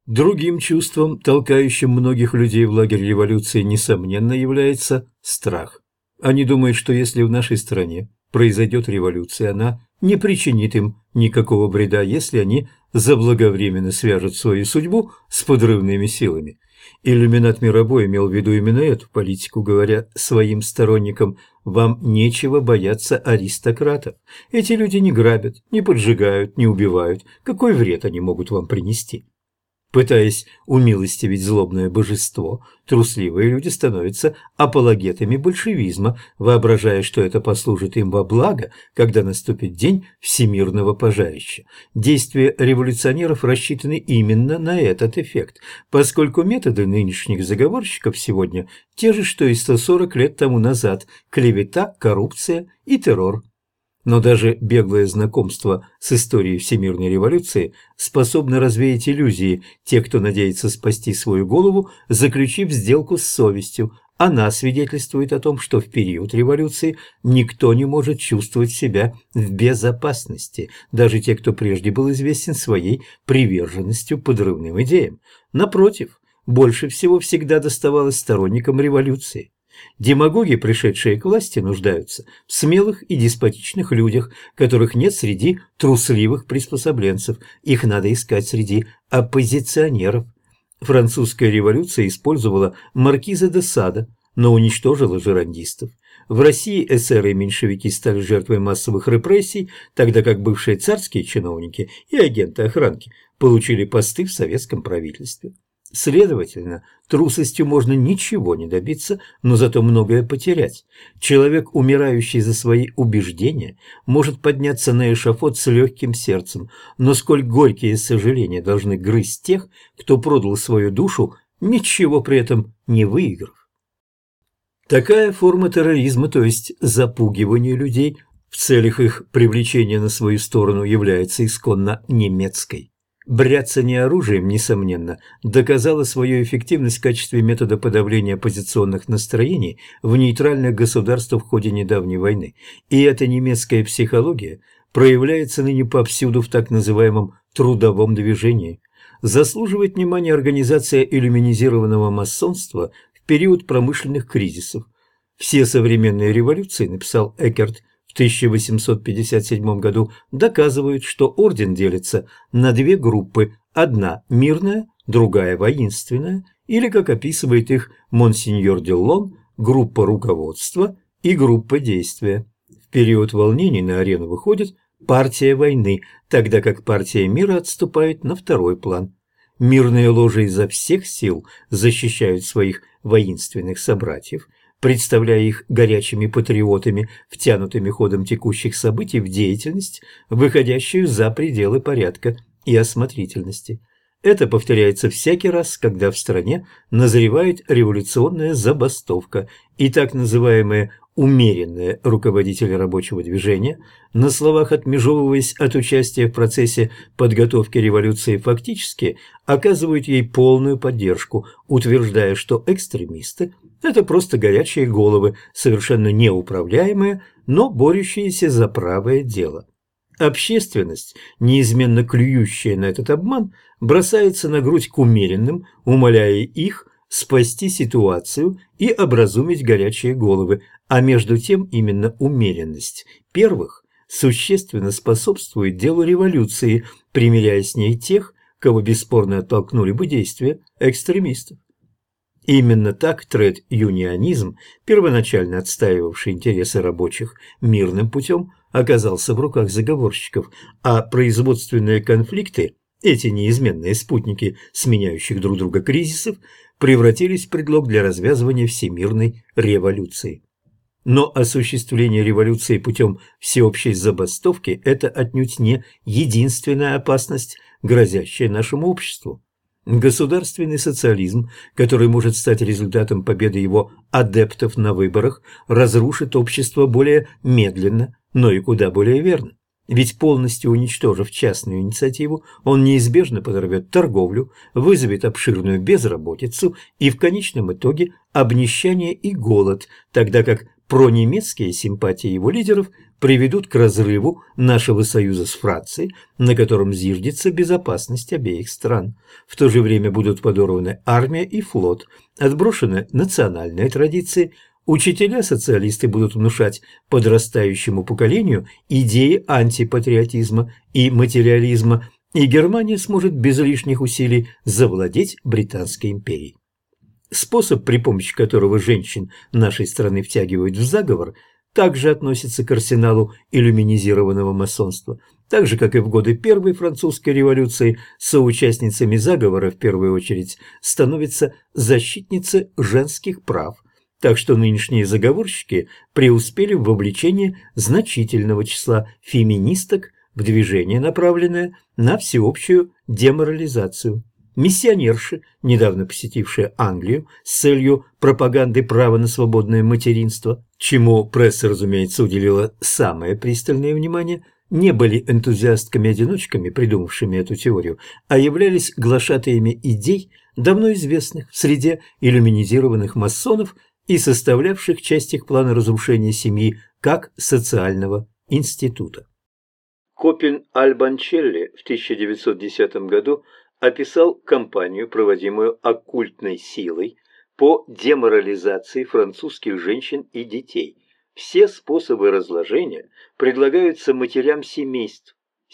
Другим чувством, толкающим многих людей в лагерь революции, несомненно, является страх. Они думают, что если в нашей стране произойдет революция, она не причинит им никакого вреда, если они заблаговременно свяжут свою судьбу с подрывными силами. Иллюминат Мирабо имел в виду именно эту политику, говоря своим сторонникам: «Вам нечего бояться аристократов. Эти люди не грабят, не поджигают, не убивают. Какой вред они могут вам принести?» Пытаясь умилостивить злобное божество, трусливые люди становятся апологетами большевизма, воображая, что это послужит им во благо, когда наступит день всемирного пожарища. Действия революционеров рассчитаны именно на этот эффект, поскольку методы нынешних заговорщиков сегодня те же, что и 140 лет тому назад: клевета, коррупция и террор. Но даже беглое знакомство с историей всемирной революции способно развеять иллюзии тех, кто надеется спасти свою голову, заключив сделку с совестью. Она свидетельствует о том, что в период революции никто не может чувствовать себя в безопасности, даже те, кто прежде был известен своей приверженностью подрывным идеям. Напротив, больше всего всегда доставалось сторонникам революции. Демагоги, пришедшие к власти, нуждаются в смелых и деспотичных людях, которых нет среди трусливых приспособленцев. Их надо искать среди оппозиционеров. Французская революция использовала маркиза де Сада, но уничтожила жерандистов. В России эсеры и меньшевики стали жертвой массовых репрессий, тогда как бывшие царские чиновники и агенты охранки получили посты в советском правительстве. Следовательно, трусостью можно ничего не добиться, но зато многое потерять. Человек, умирающий за свои убеждения, может подняться на эшафот с легким сердцем, но сколь горькие сожаления должны грызть тех, кто продал свою душу, ничего при этом не выиграв. Такая форма терроризма, то есть запугивания людей в целях их привлечения на свою сторону, является исконно немецкой. Бряцание оружием, несомненно, доказало свою эффективность в качестве метода подавления оппозиционных настроений в нейтральных государствах в ходе недавней войны, и эта немецкая психология проявляется ныне повсюду в так называемом трудовом движении. Заслуживает внимания организация иллюминизированного масонства в период промышленных кризисов. «Все современные революции», написал Эккерт в 1857 году, доказывают, что орден делится на две группы: одна мирная, другая воинственная, или, как описывает их монсеньор Деллон, группа руководства и группа действия. В период волнений на арену выходит партия войны, тогда как партия мира отступает на второй план. Мирные ложи изо всех сил защищают своих воинственных собратьев, представляя их горячими патриотами, втянутыми ходом текущих событий в деятельность, выходящую за пределы порядка и осмотрительности. Это повторяется всякий раз, когда в стране назревает революционная забастовка, и так называемые умеренные руководители рабочего движения, на словах отмежевываясь от участия в процессе подготовки революции, фактически оказывают ей полную поддержку, утверждая, что экстремисты – это просто горячие головы, совершенно неуправляемые, но борющиеся за правое дело. Общественность, неизменно клюющая на этот обман, бросается на грудь к умеренным, умоляя их спасти ситуацию и образумить горячие головы, а между тем именно умеренность первых существенно способствует делу революции, примиряя с ней тех, кого бесспорно оттолкнули бы действия экстремистов. Именно так тред-юнионизм, первоначально отстаивавший интересы рабочих мирным путем, оказался в руках заговорщиков, а производственные конфликты, эти неизменные спутники сменяющих друг друга кризисов, превратились в предлог для развязывания всемирной революции. Но осуществление революции путем всеобщей забастовки – это отнюдь не единственная опасность, грозящая нашему обществу. Государственный социализм, который может стать результатом победы его адептов на выборах, разрушит общество более медленно, но и куда более верно. Ведь полностью уничтожив частную инициативу, он неизбежно подорвет торговлю, вызовет обширную безработицу и в конечном итоге обнищание и голод, тогда как пронемецкие симпатии его лидеров приведут к разрыву нашего союза с Францией, на котором зиждется безопасность обеих стран. В то же время будут подорваны армия и флот, отброшены национальные традиции. Учителя-социалисты будут внушать подрастающему поколению идеи антипатриотизма и материализма, и Германия сможет без лишних усилий завладеть Британской империей. Способ, при помощи которого женщин нашей страны втягивают в заговор, также относится к арсеналу иллюминизированного масонства. Так же, как и в годы Первой французской революции, соучастницами заговора в первую очередь становятся защитницы женских прав. Так что нынешние заговорщики преуспели в вовлечении значительного числа феминисток в движение, направленное на всеобщую деморализацию. Миссионерши, недавно посетившие Англию с целью пропаганды права на свободное материнство, чему пресса, разумеется, уделила самое пристальное внимание, не были энтузиастками-одиночками, придумавшими эту теорию, а являлись глашатаями идей, давно известных в среде иллюминизированных масонов и составлявших часть их плана разрушения семьи как социального института. Копин Альбанчелли в 1910 году описал кампанию, проводимую оккультной силой по деморализации французских женщин и детей. Все способы разложения предлагаются матерям семейств,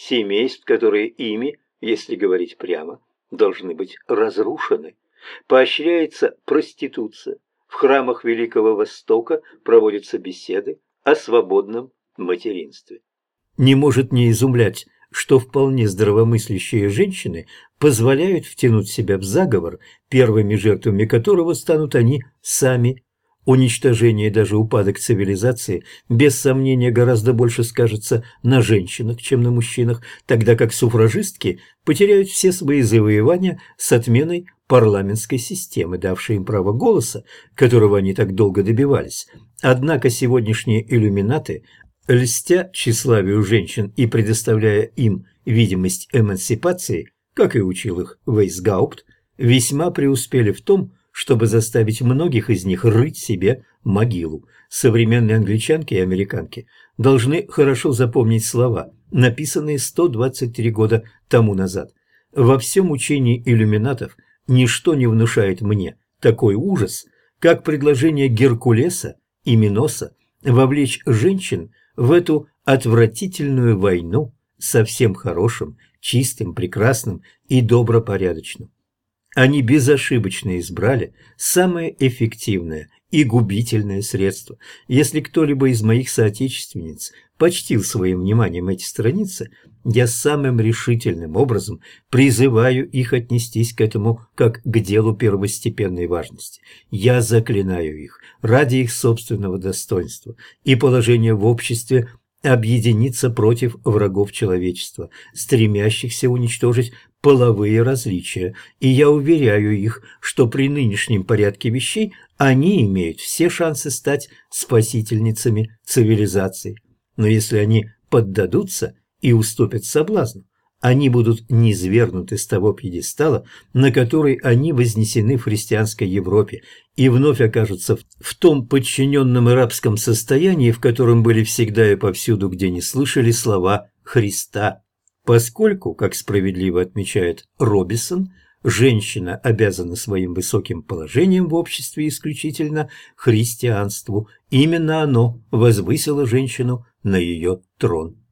которые ими, если говорить прямо, должны быть разрушены. Поощряется проституция. В храмах Великого Востока проводятся беседы о свободном материнстве. Не может не изумлять, что вполне здравомыслящие женщины позволяют втянуть себя в заговор, первыми жертвами которого станут они сами. Уничтожение и даже упадок цивилизации без сомнения гораздо больше скажется на женщинах, чем на мужчинах, тогда как суфражистки потеряют все свои завоевания с отменой парламентской системы, давшей им право голоса, которого они так долго добивались. Однако сегодняшние иллюминаты, льстя тщеславию женщин и предоставляя им видимость эмансипации, как и учил их Вейсгаупт, весьма преуспели в том, чтобы заставить многих из них рыть себе могилу. Современные англичанки и американки должны хорошо запомнить слова, написанные 123 года тому назад. Во всем учении иллюминатов ничто не внушает мне такой ужас, как предложение Геркулеса и Миноса вовлечь женщин в эту отвратительную войну со всем хорошим, чистым, прекрасным и добропорядочным. Они безошибочно избрали самое эффективное и губительное средство. Если кто-либо из моих соотечественниц почтил своим вниманием эти страницы, я самым решительным образом призываю их отнестись к этому как к делу первостепенной важности. Я заклинаю их ради их собственного достоинства и положения в обществе объединиться против врагов человечества, стремящихся уничтожить половые различия, и я уверяю их, что при нынешнем порядке вещей они имеют все шансы стать спасительницами цивилизации. Но если они поддадутся и уступят соблазну, они будут низвергнуты с того пьедестала, на который они вознесены в христианской Европе, и вновь окажутся в том подчиненном и рабском состоянии, в котором были всегда и повсюду, где не слышали слова Христа. Поскольку, как справедливо отмечает Робисон, женщина обязана своим высоким положением в обществе исключительно христианству, именно оно возвысило женщину на ее трон.